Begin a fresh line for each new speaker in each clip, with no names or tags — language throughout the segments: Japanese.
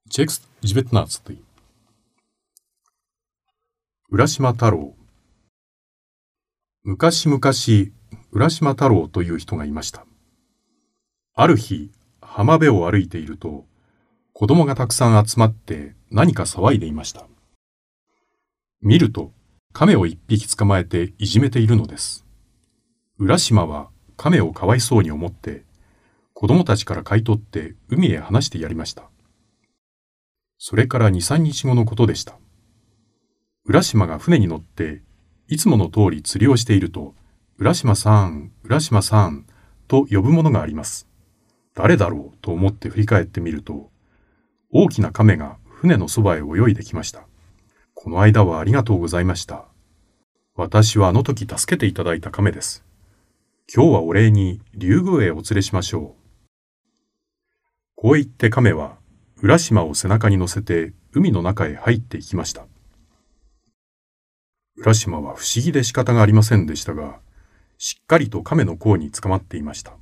Текст 19. 浦島太郎。昔々、浦島太郎という人がいました。ある日、浜辺を歩いていると、子供がたくさん集まって何か騒いでいました。見ると、亀を一匹捕まえていじめているのです。浦島は亀をかわいそうに思って、子供たちから買い取って海へ放してやりました。それから2、3日後のことでした。浦島が船に乗って、いつもの通り釣りをしていると、浦島さん、浦島さん、と呼ぶものがあります。誰だろうと思って振り返ってみると、大きな亀が船のそばへ泳いできました。この間はありがとうございました。私はあの時助けていただいた亀です。今日はお礼に竜宮へお連れしましょう。こう言って亀は、浦島を背中に乗せて海の中へ入っていきました。浦島は不思議で仕方がありませんでしたが、しっかりと亀の甲につかまっていました。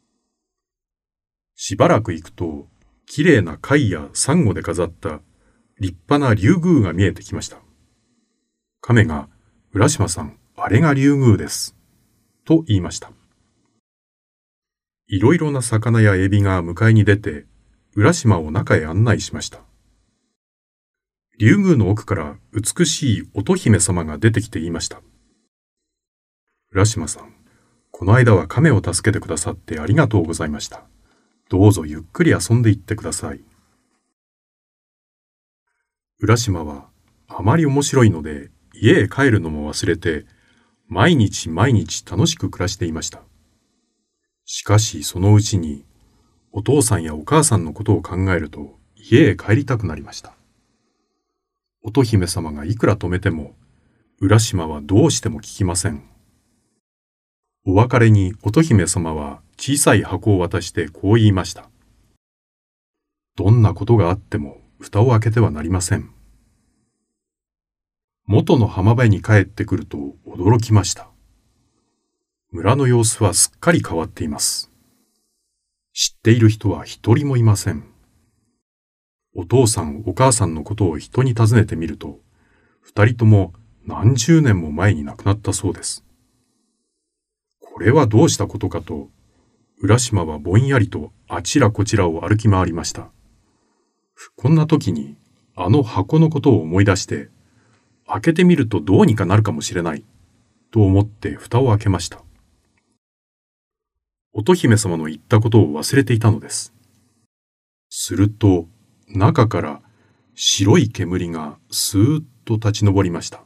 しばらく行くと、きれいな貝やサンゴで飾った立派な竜宮が見えてきました。亀が、浦島さん、あれが竜宮です。と言いました。いろいろな魚やエビが迎えに出て、浦島を中へ案内しました。竜宮の奥から美しい乙姫様が出てきて言いました。浦島さん、この間は亀を助けてくださってありがとうございました。どうぞゆっくり遊んでいってください。浦島はあまり面白いので家へ帰るのも忘れて、毎日毎日楽しく暮らしていました。しかしそのうちに、お父さんやお母さんのことを考えると家へ帰りたくなりました。乙姫様がいくら止めても、浦島はどうしても聞きません。お別れに乙姫様は小さい箱を渡してこう言いました。どんなことがあっても蓋を開けてはなりません。元の浜辺に帰ってくると驚きました。村の様子はすっかり変わっています。知っている人は一人もいません。お父さんお母さんのことを人に尋ねてみると、二人とも何十年も前に亡くなったそうです。これはどうしたことかと、浦島はぼんやりとあちらこちらを歩き回りました。こんな時にあの箱のことを思い出して、開けてみるとどうにかなるかもしれない、と思って蓋を開けました。乙姫様の言ったことを忘れていたのです。すると、中から白い煙がスーッと立ち上りました。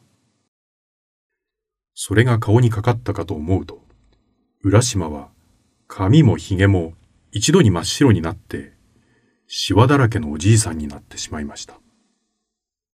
それが顔にかかったかと思うと、浦島は髪もひげも一度に真っ白になって、シワだらけのおじいさんになってしまいました。